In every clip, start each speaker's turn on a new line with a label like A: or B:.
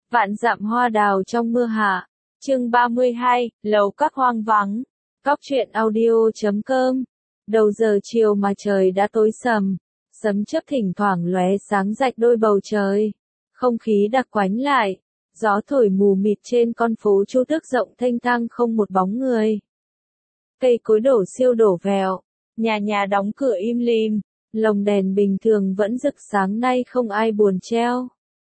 A: Vạn dặm hoa đào trong mưa hạ. Chương 32, lầu các hoang vắng. Cóc truyện audio.com. Đầu giờ chiều mà trời đã tối sầm, sấm chớp thỉnh thoảng lóe sáng rạch đôi bầu trời. Không khí đặc quánh lại, gió thổi mù mịt trên con phố Chu Tước rộng thênh thang không một bóng người. Cây cối đổ siêu đổ vẹo, nhà nhà đóng cửa im lìm, lồng đèn bình thường vẫn rực sáng nay không ai buồn treo.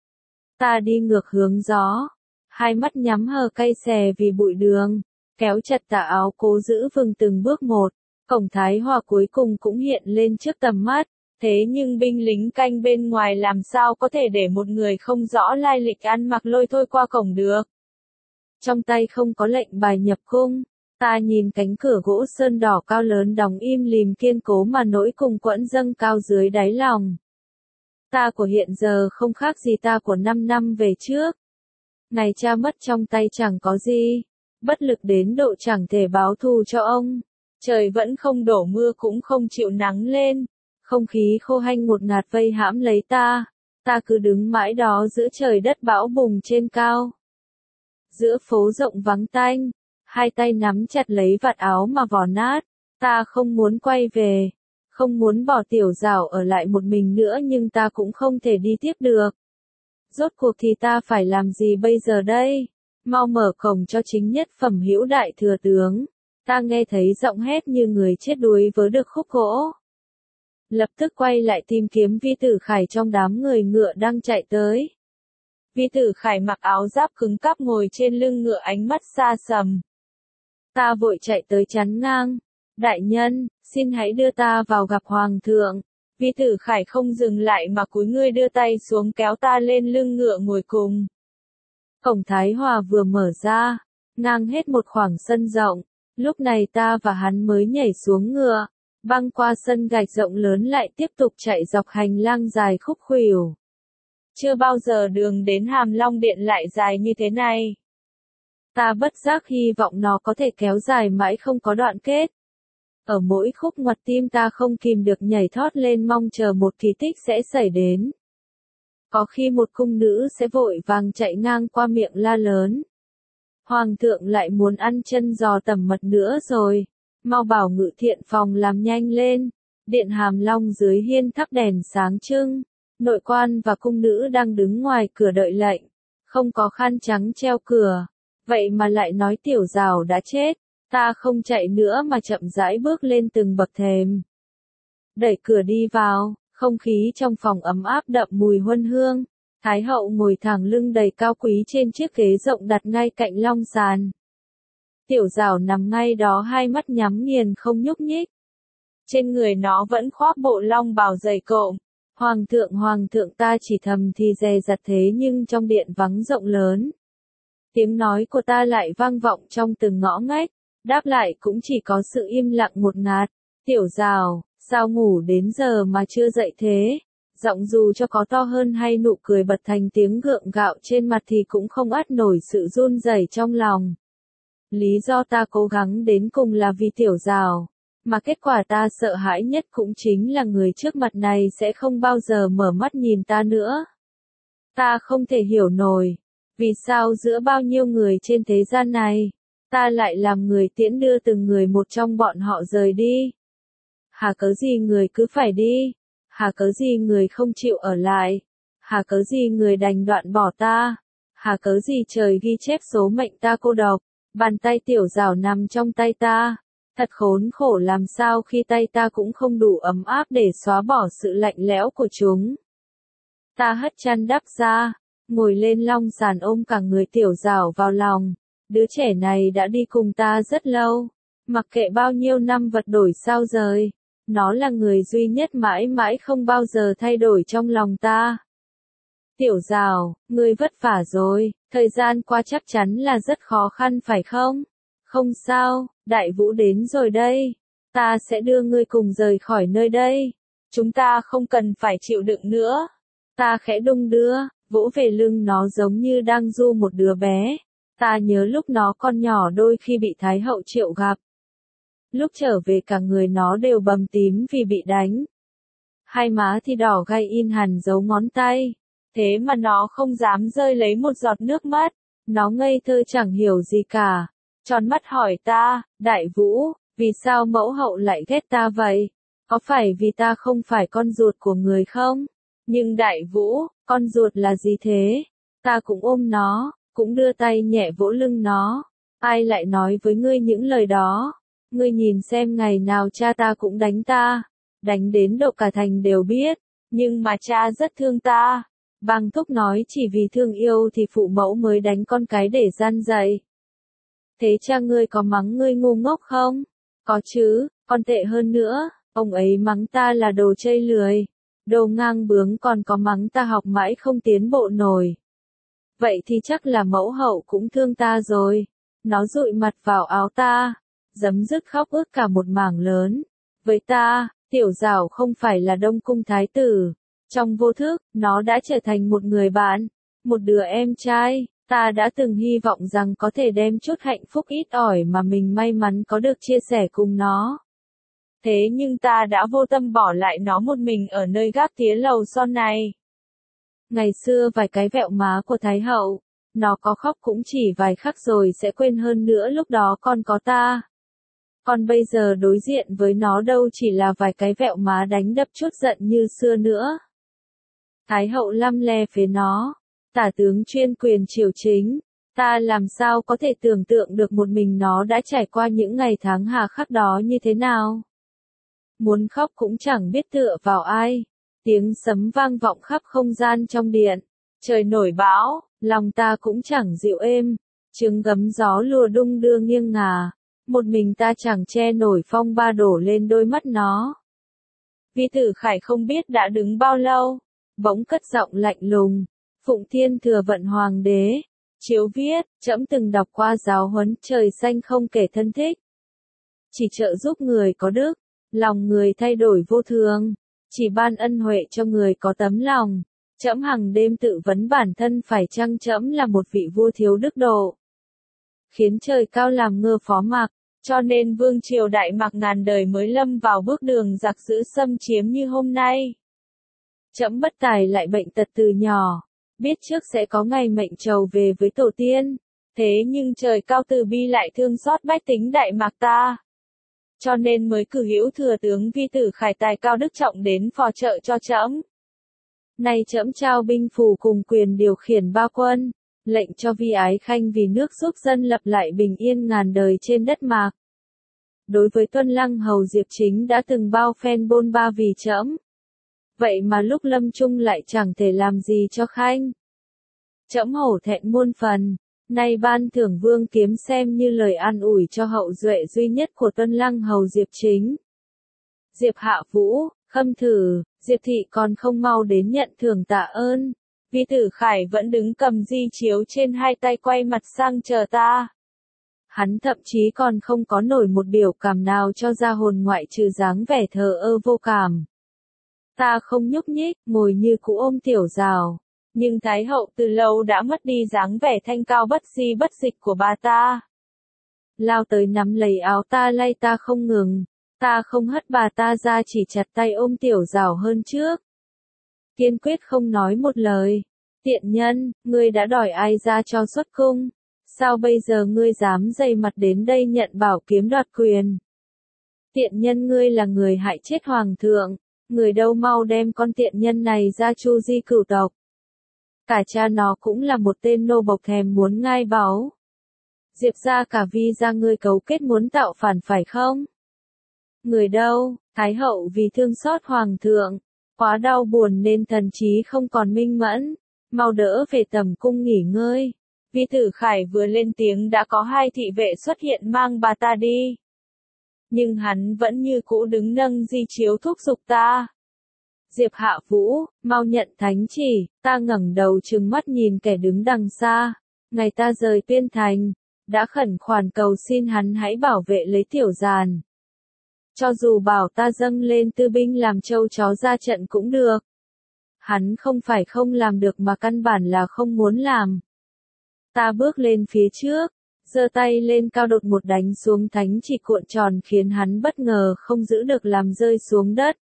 A: Ta đi ngược hướng gió, hai mắt nhắm hờ cay xè vì bụi đường, kéo chặt tà áo cố giữ vững từng bước một, cổng Thái Hòa cuối cùng cũng hiện lên trước tầm mắt, thế nhưng binh lính canh bên ngoài làm sao có thể để một người không rõ lai lịch ăn mặc lôi thôi qua cổng được. Trong tay không có lệnh bài nhập cung, ta nhìn cánh cửa gỗ sơn đỏ cao lớn đóng im lìm kiên cố mà nỗi cùng quẫn dâng cao dưới đáy lòng. Ta của hiện giờ không khác gì ta của 5 năm về trước. Ngày cha mất trong tay chẳng có gì, bất lực đến độ chẳng thể báo thù cho ông. Trời vẫn không đổ mưa cũng không chịu nắng lên, không khí khô hanh ngột ngạt vây hãm lấy ta cứ đứng mãi đó giữa trời đất bão bùng trên cao. Giữa phố rộng vắng tanh, hai tay nắm chặt lấy vạt áo mà vò nát, ta không muốn quay về. Không muốn bỏ Tiểu Dảo ở lại một mình nữa nhưng ta cũng không thể đi tiếp được. Rốt cuộc thì ta phải làm gì bây giờ đây? Mau mở cổng cho chính nhất phẩm hữu đại thừa tướng. Ta nghe thấy giọng hét như người chết đuối vớ được khúc gỗ. Lập tức quay lại tìm kiếm Vi Tử Khải trong đám người ngựa đang chạy tới. Vi Tử Khải mặc áo giáp cứng cáp ngồi trên lưng ngựa ánh mắt xa sầm. Ta vội chạy tới chắn ngang. Đại nhân, xin hãy đưa ta vào gặp Hoàng thượng. Vi Tử Khải không dừng lại mà cúi người đưa tay xuống kéo ta lên lưng ngựa ngồi cùng. Cổng Thái Hòa vừa mở ra, ngang hết một khoảng sân rộng, lúc này ta và hắn mới nhảy xuống ngựa, băng qua sân gạch rộng lớn lại tiếp tục chạy dọc hành lang dài khúc khuỷu. Chưa bao giờ đường đến Hàm Long Điện lại dài như thế này. Ta bất giác hy vọng nó có thể kéo dài mãi không có đoạn kết. Ở mỗi khúc ngoặt tim ta không kìm được nhảy thót lên mong chờ một kỳ tích sẽ xảy đến. Có khi một cung nữ sẽ vội vàng chạy ngang qua miệng la lớn. Hoàng thượng lại muốn ăn chân giò tẩm mật nữa rồi. Mau bảo ngự thiện phòng làm nhanh lên. Điện Hàm Long dưới hiên thắp đèn sáng trưng. Nội quan và cung nữ đang đứng ngoài cửa đợi lệnh. Không có khăn trắng treo cửa. Vậy mà lại nói Tiểu Dảo đã chết. Ta không chạy nữa mà chậm rãi bước lên từng bậc thềm. Đẩy cửa đi vào, không khí trong phòng ấm áp đậm mùi huân hương. Thái hậu ngồi thẳng lưng đầy cao quý trên chiếc ghế rộng đặt ngay cạnh long sàn. Tiểu Dảo nằm ngay đó hai mắt nhắm nghiền không nhúc nhích. Trên người nó vẫn khoác bộ long bào dày cộm. Hoàng thượng ta chỉ thầm thì dè dặt thế nhưng trong điện vắng rộng lớn. Tiếng nói của ta lại vang vọng trong từng ngõ ngách. Đáp lại cũng chỉ có sự im lặng ngột ngạt. Tiểu Dảo, sao ngủ đến giờ mà chưa dậy thế? Giọng dù cho có to hơn hay nụ cười bật thành tiếng gượng gạo trên mặt thì cũng không át nổi sự run rẩy trong lòng. Lý do ta cố gắng đến cùng là vì Tiểu Dảo, mà kết quả ta sợ hãi nhất cũng chính là người trước mặt này sẽ không bao giờ mở mắt nhìn ta nữa. Ta không thể hiểu nổi, vì sao giữa bao nhiêu người trên thế gian này, ta lại làm người tiễn đưa từng người một trong bọn họ rời đi. Hà cớ gì người cứ phải đi? Hà cớ gì người không chịu ở lại? Hà cớ gì người đành đoạn bỏ ta? Hà cớ gì trời ghi chép số mệnh ta cô độc? Bàn tay Tiểu Dảo nằm trong tay ta. Thật khốn khổ làm sao khi tay ta cũng không đủ ấm áp để xóa bỏ sự lạnh lẽo của chúng. Ta hất chăn đắp ra, ngồi lên long sàn ôm cả người Tiểu Dảo vào lòng. Đứa trẻ này đã đi cùng ta rất lâu, mặc kệ bao nhiêu năm vật đổi sao rời, nó là người duy nhất mãi mãi không bao giờ thay đổi trong lòng ta. Tiểu Dảo, ngươi vất vả rồi, thời gian qua chắc chắn là rất khó khăn phải không? Không sao, đại vũ đến rồi đây, ta sẽ đưa ngươi cùng rời khỏi nơi đây, chúng ta không cần phải chịu đựng nữa. Ta khẽ đung đưa, vỗ về lưng nó giống như đang ru một đứa bé. Ta nhớ lúc nó còn nhỏ đôi khi bị Thái hậu triệu gặp. Lúc trở về cả người nó đều bầm tím vì bị đánh. Hai má thì đỏ gay in hẳn dấu ngón tay. Thế mà nó không dám rơi lấy một giọt nước mắt, nó ngây thơ chẳng hiểu gì cả. Tròn mắt hỏi ta, Đại Vũ, vì sao mẫu hậu lại ghét ta vậy? Có phải vì ta không phải con ruột của người không? Nhưng Đại Vũ, con ruột là gì thế? Ta cũng ôm nó, cũng đưa tay nhẹ vỗ lưng nó. Ai lại nói với ngươi những lời đó? Ngươi nhìn xem ngày nào cha ta cũng đánh ta, đánh đến độ cả thành đều biết, nhưng mà cha rất thương ta. Bang Thúc nói chỉ vì thương yêu thì phụ mẫu mới đánh con cái để gian dạy. Thế cha ngươi có mắng ngươi ngu ngốc không? Có chứ, còn tệ hơn nữa, ông ấy mắng ta là đồ chây lười, đồ ngang bướng, còn có mắng ta học mãi không tiến bộ nổi. Vậy thì chắc là mẫu hậu cũng thương ta rồi. Nó dụi mặt vào áo ta, giấm dứt khóc ướt cả một mảng lớn. Với ta, Tiểu Giảo không phải là Đông Cung thái tử. Trong vô thức, nó đã trở thành một người bạn, một đứa em trai. Ta đã từng hy vọng rằng có thể đem chút hạnh phúc ít ỏi mà mình may mắn có được chia sẻ cùng nó. Thế nhưng ta đã vô tâm bỏ lại nó một mình ở nơi gác tía lầu son này. Ngày xưa vài cái vẹo má của Thái hậu, nó có khóc cũng chỉ vài khắc rồi sẽ quên, hơn nữa lúc đó còn có ta. Còn bây giờ đối diện với nó đâu chỉ là vài cái vẹo má đánh đập chút giận như xưa nữa. Thái hậu lăm le phế nó, tả tướng chuyên quyền triều chính, ta làm sao có thể tưởng tượng được một mình nó đã trải qua những ngày tháng hà khắc đó như thế nào. Muốn khóc cũng chẳng biết tựa vào ai, tiếng sấm vang vọng khắp không gian trong điện, trời nổi bão, lòng ta cũng chẳng dịu êm, trứng gấm gió lùa đung đưa nghiêng ngả, một mình ta chẳng che nổi phong ba đổ lên đôi mắt nó. Vi Tử Khải không biết đã đứng bao lâu, bỗng cất giọng lạnh lùng, Phụng Thiên Thừa Vận Hoàng đế, chiếu viết, trẫm từng đọc qua giáo huấn trời xanh không kể thân thích. Chỉ trợ giúp người có đức, lòng người thay đổi vô thường, chỉ ban ân huệ cho người có tấm lòng. Trẫm hằng đêm tự vấn bản thân phải chăng trẫm là một vị vua thiếu đức độ, khiến trời cao làm ngơ phó mặc, cho nên vương triều Đại Mạc ngàn đời mới lâm vào bước đường giặc dữ xâm chiếm như hôm nay. Trẫm bất tài lại bệnh tật từ nhỏ, biết trước sẽ có ngày mệnh trầu về với tổ tiên, thế nhưng trời cao từ bi lại thương xót bách tính Đại Mạc ta. Cho nên mới cử hữu thừa tướng Vi Tử Khải tài cao đức trọng đến phò trợ cho trẫm. Nay trẫm trao binh phù cùng quyền điều khiển ba quân, lệnh cho Vi Ái Khanh vì nước giúp dân lập lại bình yên ngàn đời trên đất Mạc. Đối với Tuân Lăng hầu Diệp Chính đã từng bao phen bôn ba vì trẫm, vậy mà lúc lâm chung lại chẳng thể làm gì cho Khanh. Trẫm hổ thẹn muôn phần, nay ban thưởng vương kiếm xem như lời an ủi cho hậu duệ duy nhất của Tuân Lăng hầu Diệp Chính. Diệp Hạ Vũ, Khâm Thử, Diệp Thị còn không mau đến nhận thưởng tạ ơn. Vi Tử Khải vẫn đứng cầm di chiếu trên hai tay quay mặt sang chờ ta. Hắn thậm chí còn không có nổi một biểu cảm nào cho ra hồn ngoại trừ dáng vẻ thờ ơ vô cảm. Ta không nhúc nhích, ngồi như cũ ôm Tiểu Giảo. Nhưng Thái hậu từ lâu đã mất đi dáng vẻ thanh cao bất di bất dịch của bà ta. Lao tới nắm lấy áo ta lay ta không ngừng. Ta không hất bà ta ra, chỉ chặt tay ôm Tiểu Giảo hơn trước. Kiên quyết không nói một lời. Tiện nhân, ngươi đã đòi ai ra cho xuất cung? Sao bây giờ ngươi dám dày mặt đến đây nhận bảo kiếm đoạt quyền? Tiện nhân, ngươi là người hại chết hoàng thượng. Người đâu mau đem con tiện nhân này ra chu di cửu tộc. Cả cha nó cũng là một tên nô bộc thèm muốn ngai báu. Diệp ra cả Vi ra ngươi cấu kết muốn tạo phản phải không? Người đâu? Thái hậu vì thương xót hoàng thượng, quá đau buồn nên thần trí không còn minh mẫn, mau đỡ về tầm cung nghỉ ngơi. Vi Tử Khải vừa lên tiếng đã có hai thị vệ xuất hiện mang bà ta đi. Nhưng hắn vẫn như cũ đứng nâng di chiếu thúc giục ta. Diệp Hạ Vũ, mau nhận thánh chỉ. Ta ngẩng đầu trừng mắt nhìn kẻ đứng đằng xa. Ngày ta rời Tuyên Thành, đã khẩn khoản cầu xin hắn hãy bảo vệ lấy Tiểu Giàn. Cho dù bảo ta dâng lên tư binh làm trâu chó ra trận cũng được. Hắn không phải không làm được mà căn bản là không muốn làm. Ta bước lên phía trước, giơ tay lên cao đột một đánh xuống thánh chỉ cuộn tròn khiến hắn bất ngờ không giữ được làm rơi xuống đất.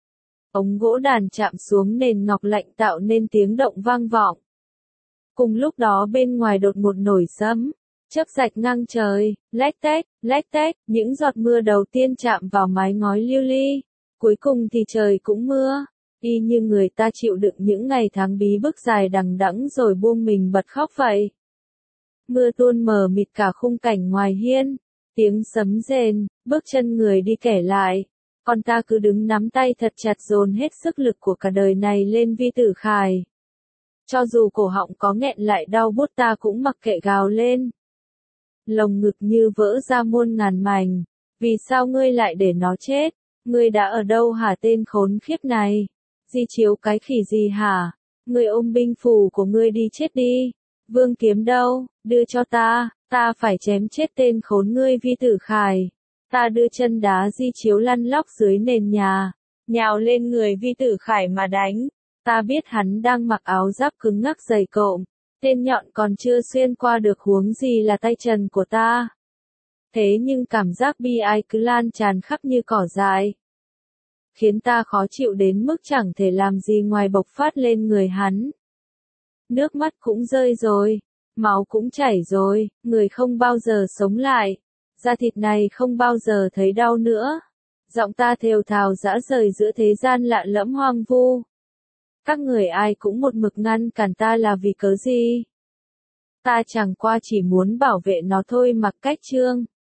A: ống gỗ đàn chạm xuống nền ngọc lạnh tạo nên tiếng động vang vọng. Cùng lúc đó bên ngoài đột ngột nổi sấm, chớp rạch ngang trời, lách tách, những giọt mưa đầu tiên chạm vào mái ngói lưu ly. Cuối cùng thì trời cũng mưa, y như người ta chịu đựng những ngày tháng bí bức dài đằng đẵng rồi buông mình bật khóc vậy. Mưa tuôn mờ mịt cả khung cảnh ngoài hiên, tiếng sấm rền, bước chân người đi kẻ lại. Còn ta cứ đứng nắm tay thật chặt dồn hết sức lực của cả đời này lên Vi Tử Khải. Cho dù cổ họng có nghẹn lại đau buốt ta cũng mặc kệ gào lên. Lồng ngực như vỡ ra muôn ngàn mảnh. Vì sao ngươi lại để nó chết? Ngươi đã ở đâu hả tên khốn khiếp này? Di Chiếu cái khỉ gì hả? Ngươi ôm binh phù của ngươi đi chết đi. Vương kiếm đâu? Đưa cho ta phải chém chết tên khốn ngươi Vi Tử Khải. Ta đưa chân đá Di Chiếu lăn lóc dưới nền nhà, nhào lên người Vi Tử Khải mà đánh. Ta biết hắn đang mặc áo giáp cứng ngắc dày cộm, tên nhọn còn chưa xuyên qua được huống gì là tay trần của ta. Thế nhưng cảm giác bi ai cứ lan tràn khắp như cỏ dại, khiến ta khó chịu đến mức chẳng thể làm gì ngoài bộc phát lên người hắn. Nước mắt cũng rơi rồi, máu cũng chảy rồi, người không bao giờ sống lại, da thịt này không bao giờ thấy đau nữa. Giọng ta thều thào rã rời giữa thế gian lạ lẫm hoang vu. Các người ai cũng một mực ngăn cản ta là vì cớ gì? Ta chẳng qua chỉ muốn bảo vệ nó thôi, Mặc Cách Trương.